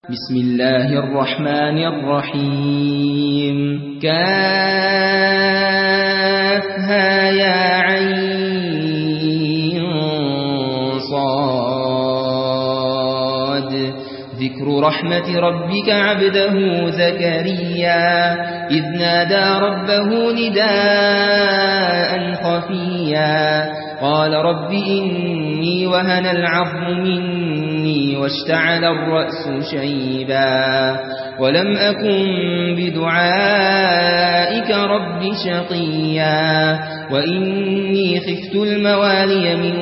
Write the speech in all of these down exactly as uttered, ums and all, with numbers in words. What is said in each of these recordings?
بسم الله الرحمن الرحيم كافها يا عين صاد ذكر رحمة ربك عبده زكريا إذ نادى ربه نداء خفيا قال رب إني وهن العظم مني واشتعل الرأس شيبا ولم أكن بدعائك رب شقيا وإني خفت الموالي من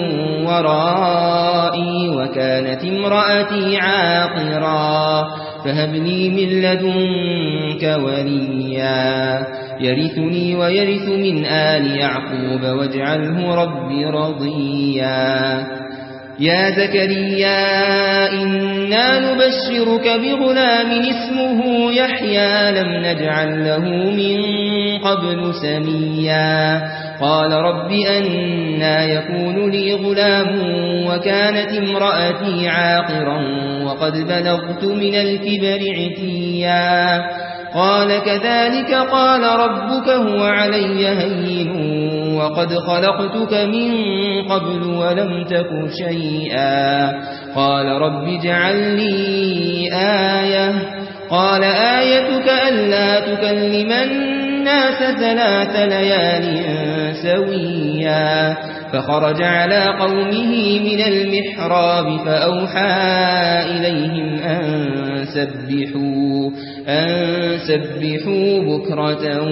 ورائي وكانت امرأتي عاقرا فهب لي من لدنك وليا يرثني ويرث من آل يعقوب واجعله ربي رضيا يا زكريا إنا نبشرك بغلام اسمه يحيى لم نجعل له من قبل سميا قال رب أنى يكون لي غلام وكانت امرأتي عاقرا وقد بلغت من الكبر عتيا قال كذلك قال ربك هو علي هين وقد خلقتك من قبل ولم تك شيئا قال رب اجعل لي آية قال آيتك ألا تكلم الناس ثلاث ليال سويا فخرج على قومه من المحراب فأوحى إليهم أن سبحوا, أن سبحوا بكرة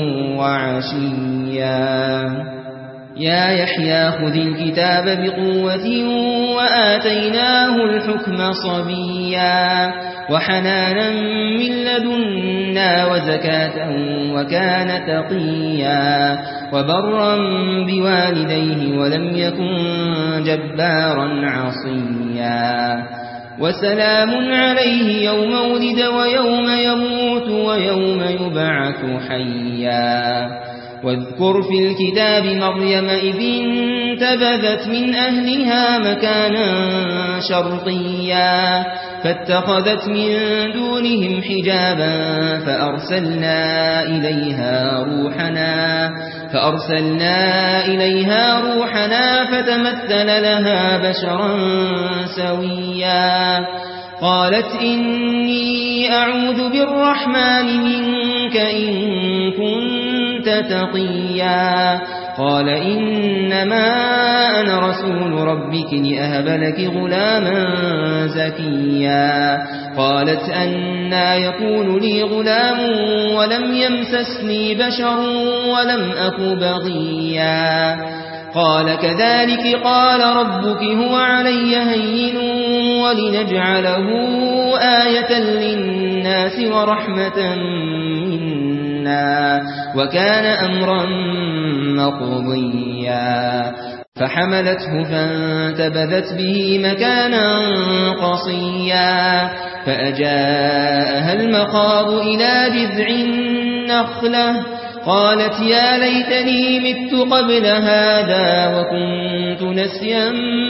وعشيا يا يحيى خذ الكتاب بقوة وآتيناه الحكم صبيا وحنانا من لدنا وزكاة وكان تقيا وبرا بوالديه ولم يكن جبارا عصيا وسلام عليه يوم ولد ويوم يموت ويوم يبعث حيا واذكر في الكتاب مريم إذ انتبذت من أهلها مكانا شرقيا فاتخذت من دونهم حجابا فأرسلنا إليها روحنا فأرسلنا إليها روحنا فتمثل لها بشرا سويا قالت إني أعوذ بالرحمن منك إن كنت تقيا قال إنما أنا رسول ربك لأهب لك غلاما زكيا قالت أنى يكون لي غلام ولم يمسسني بشر ولم أك بغيا قال كذلك قال ربك هو علي هين ولنجعله آية للناس ورحمة منا وكان أمرا مقضيا فحملته فانتبذت به مكانا قصيا فأجاءها المخاض إلى جذع النخلة قالت يا ليتني مت قبل هذا وكنت نسيا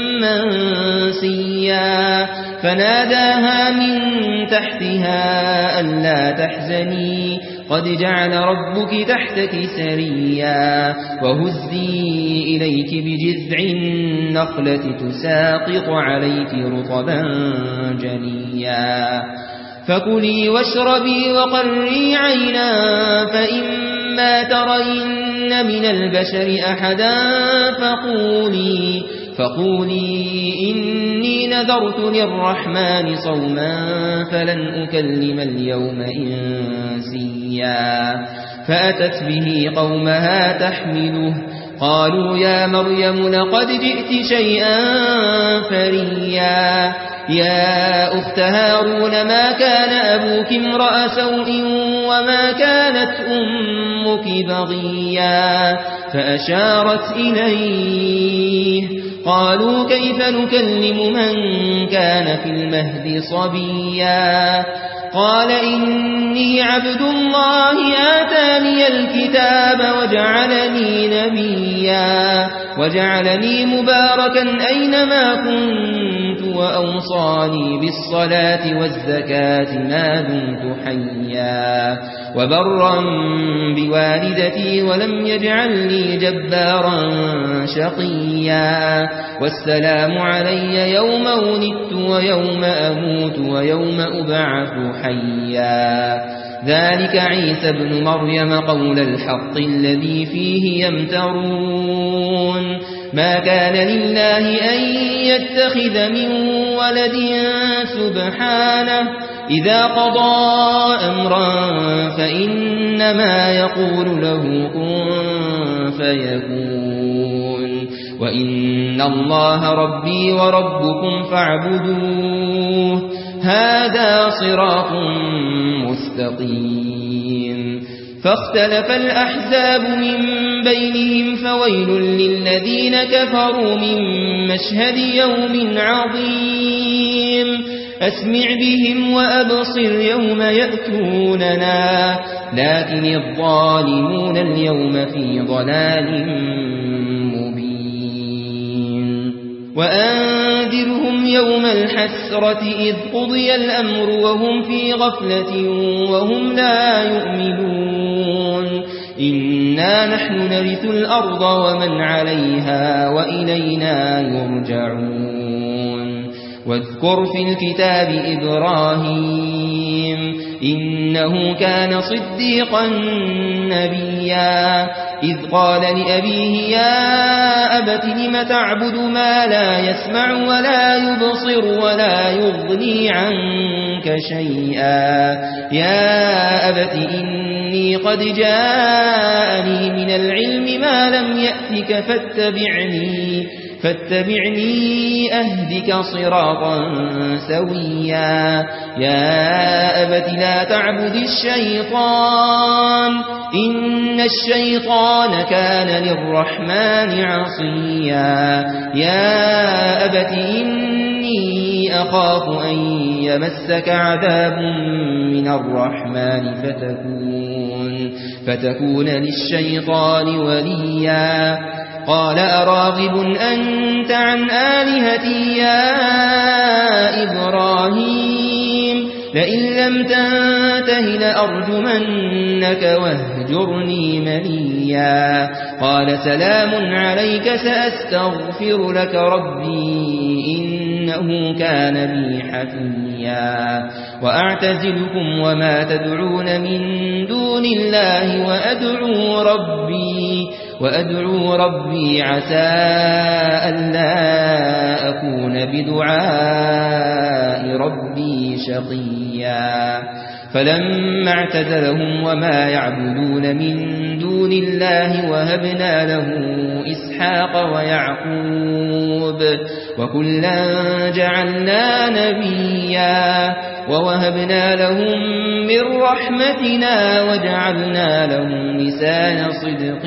منسيا فناداها من تحتها ألا تحزني قد جعل ربك تحتك سريا وهزي إليك بجذع النخلة تساقط عليك رطبا جنيا فكلي واشربي وقري عينا فإما ترين من البشر أحدا فقولي, فقولي إني نذرت للرحمن صوما فلن أكلم اليوم إنسيا فأتت به قومها تحمله قالوا يا مريم لقد جئت شيئا فريا يا أخت هارون ما كان أبوك امرأ سوء وما كانت أمك بغيا فأشارت إليه قالوا كيف نكلم من كان في المهد صبيا قال إني عبد الله آتاني الكتاب وجعلني نبيا وجعلني مباركا أينما كنت وأوصاني بالصلاة والزكاة ما دمت حيا وبرا بوالدتي ولم يجعلني جبارا شقيا والسلام علي يوم ولدت ويوم أموت ويوم أبعث حيا ذلك عيسى ابن مريم قول الحق الذي فيه يمترون ما كان لله أن يتخذ من ولد سبحانه إذا قضى أمرا فإنما يقول له كن فيكون وإن الله ربي وربكم فاعبدوه هذا صراط مستقيم فاختلف الأحزاب من بينهم فويل للذين كفروا من مشهد يوم عظيم أسمع بهم وأبصر يوم يأتوننا لكن الظالمون اليوم في ضلال مبين وأنذرهم يوم الحسرة إذ قضي الأمر وهم في غفلة وهم لا يؤمنون إنا نحن نرث الأرض ومن عليها وإلينا يرجعون واذكر في الكتاب إبراهيم إنه كان صديقا نبيا إذ قال لأبيه يا أبت لم تعبد ما لا يسمع ولا يبصر ولا يغني عنك شيئا يا أبت إني قد جاءني من العلم ما لم يأتك فاتبعني فاتبعني أهدك صراطا سويا يا أبت لا تعبد الشيطان إن الشيطان كان للرحمن عصيا يا أبت إني أخاف أن يمسك عذاب من الرحمن فتكون, فتكون للشيطان وليا قال أراغب أنت عن آلهتي يا إبراهيم لئن لم تنته لأرجمنك واهجرني مليا قال سلام عليك سأستغفر لك ربي إنه كان بي حفيا وأعتزلكم وما تدعون من دون الله وأدعو ربي وأدعو ربي عسى ألا أكون بدعاء ربي شقيا فلما اعتزلهم وما يعبدون من دون الله وهبنا له إسحاق ويعقوب وكلا جعلنا نبيا ووهبنا لهم من رحمتنا وجعلنا لهم لسان صدق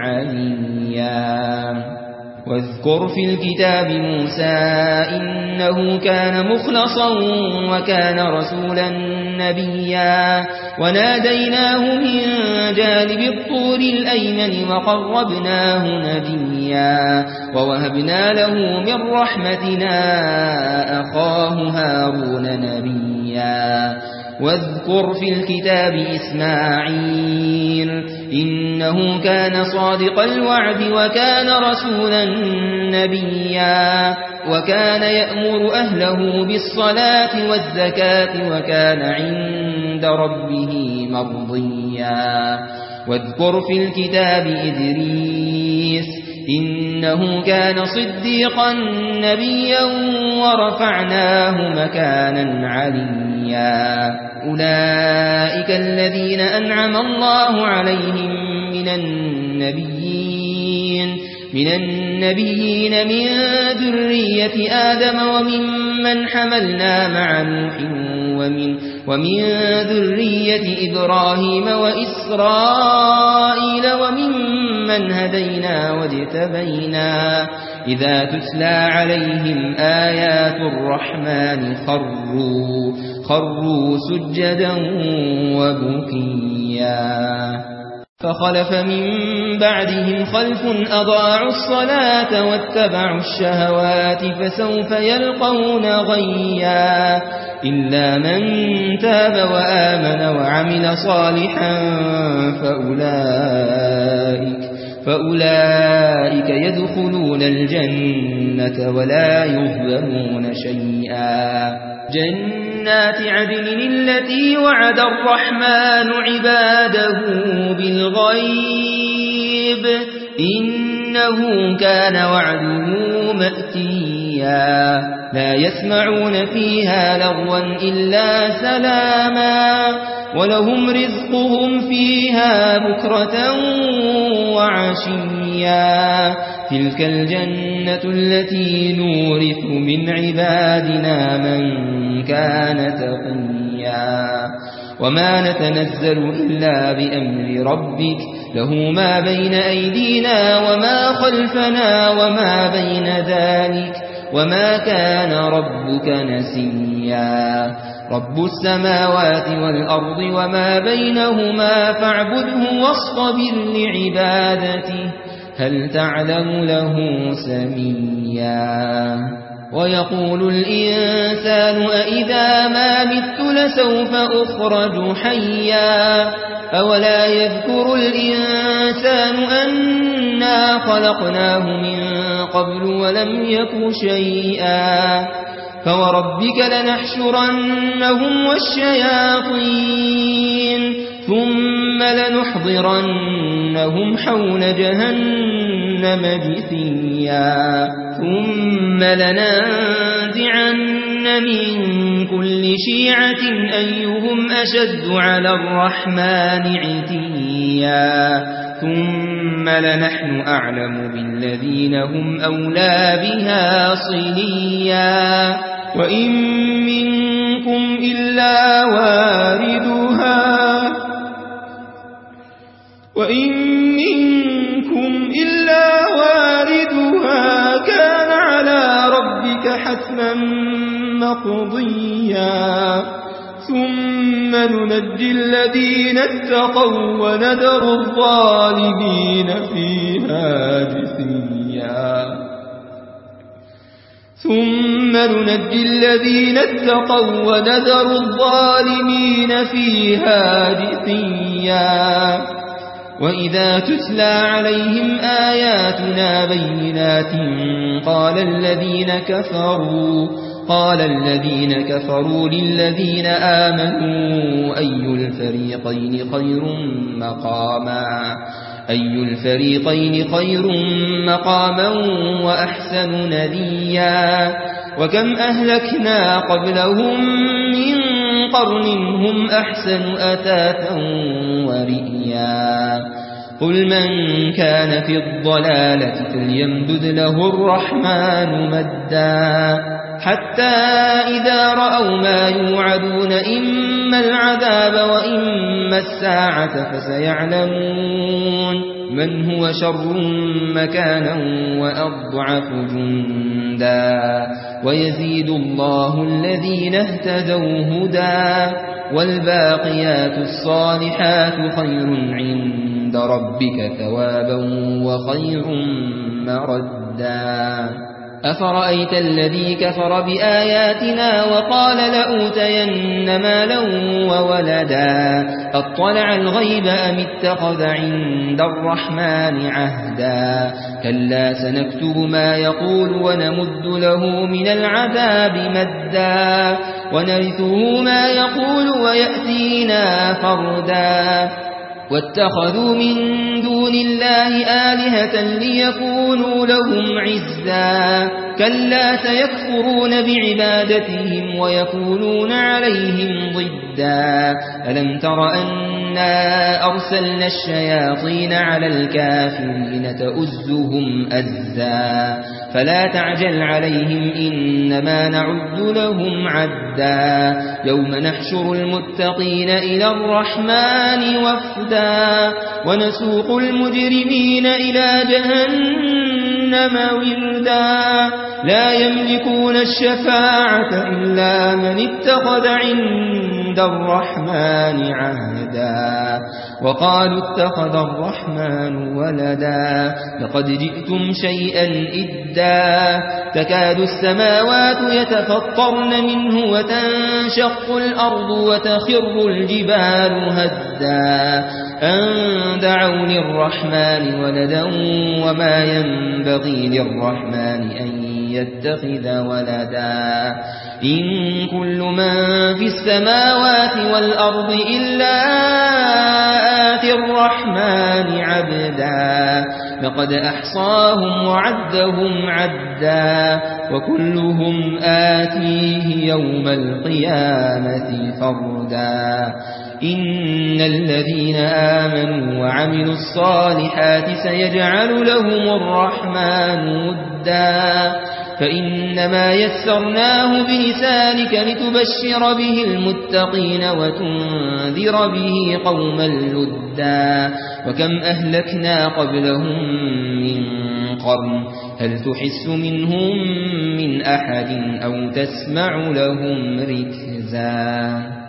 عليا واذكر في الكتاب موسى إنه كان مخلصا وكان رسولا نبيا وناديناه من جانب الطور الأيمن وقربناه نجيا ووهبنا له من رحمتنا أخاه هارون نبيا واذكر في الكتاب إسماعيل إنه كان صادق الوعد وكان رسولا نبيا وكان يأمر أهله بالصلاة والزكاة وكان عند ربه مرضيا واذكر في الكتاب إدريس إنه كان صديقا نبيا ورفعناه مكانا عليا أولئك الذين أنعم الله عليهم من النبيين من النبيين من ذرية آدم وممن حملنا مع نوح ومن, ومن ذرية إبراهيم وإسرائيل وممن هدينا واجتبينا إذا تتلى عليهم آيات الرحمن خروا, خروا سجدا وبكيا فخلف من بعدهم خلف أضاعوا الصلاة واتبعوا الشهوات فسوف يلقون غيا إلا من تاب وآمن وعمل صالحا فأولئك, فأولئك يدخلون الجنة ولا يظلمون شيئا. جنات عدن التي وعد الرحمن عباده بالغيب إنه كان وعده مأتيا. لا يسمعون فيها لغوا إلا سلاما ولهم رزقهم فيها بكرة وعشيا. تلك الجنة التي نورث من عبادنا من كان تقيا. وما نتنزل إلا بأمر ربك له ما بين أيدينا وما خلفنا وما بين ذلك وما كان ربك نسيا. رب السماوات والأرض وما بينهما فاعبده واصطبر لعبادته هل تعلم له سميا. ويقول الإنسان أإذا ما مت لسوف أخرج حيا. أولا يذكر الإنسان أنا خلقناه من قبل ولم يك شيئا. فوربك لنحشرنهم والشياطين ثم لنحضرنهم حول جهنم جثيا. ثم لننزعن من كل شيعة أيهم أشد على الرحمن عتيا. ثم لنحن أعلم بالذين هم أولى بها صليا. وإن منكم إلا واردها وإن منكم إلا واردها كان على ربك حتما مقضيا. ثم ننجي الذين اتقوا وندر الظالمين فيها جثيا. ثم ننجي الذين اتقوا وندر الظالمين فيها جثيا. وإذا تتلى عليهم آياتنا بينات قال الذين كفروا قال الذين كفروا للذين آمنوا أي الفريقين خير مقاما أي الفريقين خير مقاما وأحسن نديا. وكم أهلكنا قبلهم من قرن هم أحسن أثاثا ورئيا. قل من كان في الضلالة فليمدد له الرحمن مدا حتى إذا رأوا ما يوعدون إما العذاب وإما الساعة فسيعلمون من هو شر مكانا وأضعف جندا. ويزيد الله الذين اهتدوا هدى والباقيات الصالحات خير عند ربك ثوابا وخير مردا. أفرأيت الذي كفر بآياتنا وقال لأوتين مالا وولدا أطلع الغيب أم اتخذ عند الرحمن عهدا. كلا سنكتب ما يقول ونمد له من العذاب مدا ونرثه ما يقول ويأتينا فردا. واتخذوا من دون الله آلهة ليكونوا لهم عزا. كلا سيكفرون بعبادتهم ويكونون عليهم ضدا. ألم تر أنا أرسلنا الشياطين على الكافرين تؤزهم أزا. فلا تعجل عليهم إنما نعد لهم عدا. يوم نحشر المتقين إلى الرحمن وفدا ونسوق المجرمين إلى جهنم وردا. لا يملكون الشفاعة إلا من اتخذ عند عند الرحمن عهدا وقالوا اتخذ الرحمن ولدا لقد جئتم شيئا إدا تكاد السماوات يتفطرن منه وتنشق الأرض وتخر الجبال هدا أن دعوا للرحمن ولدا وما ينبغي للرحمن أن يتخذ ولدا إن كل من في السماوات والأرض إلا آتي الرحمن عبدا لقد أحصاهم وعدهم عدا وكلهم آتيه يوم القيامة فردا إن الذين آمنوا وعملوا الصالحات سيجعل لهم الرحمن ودا فإنما يسرناه بلسانك لتبشر به المتقين وتنذر به قوما لدا وكم أهلكنا قبلهم من قرن هل تحس منهم من أحد أو تسمع لهم ركزا.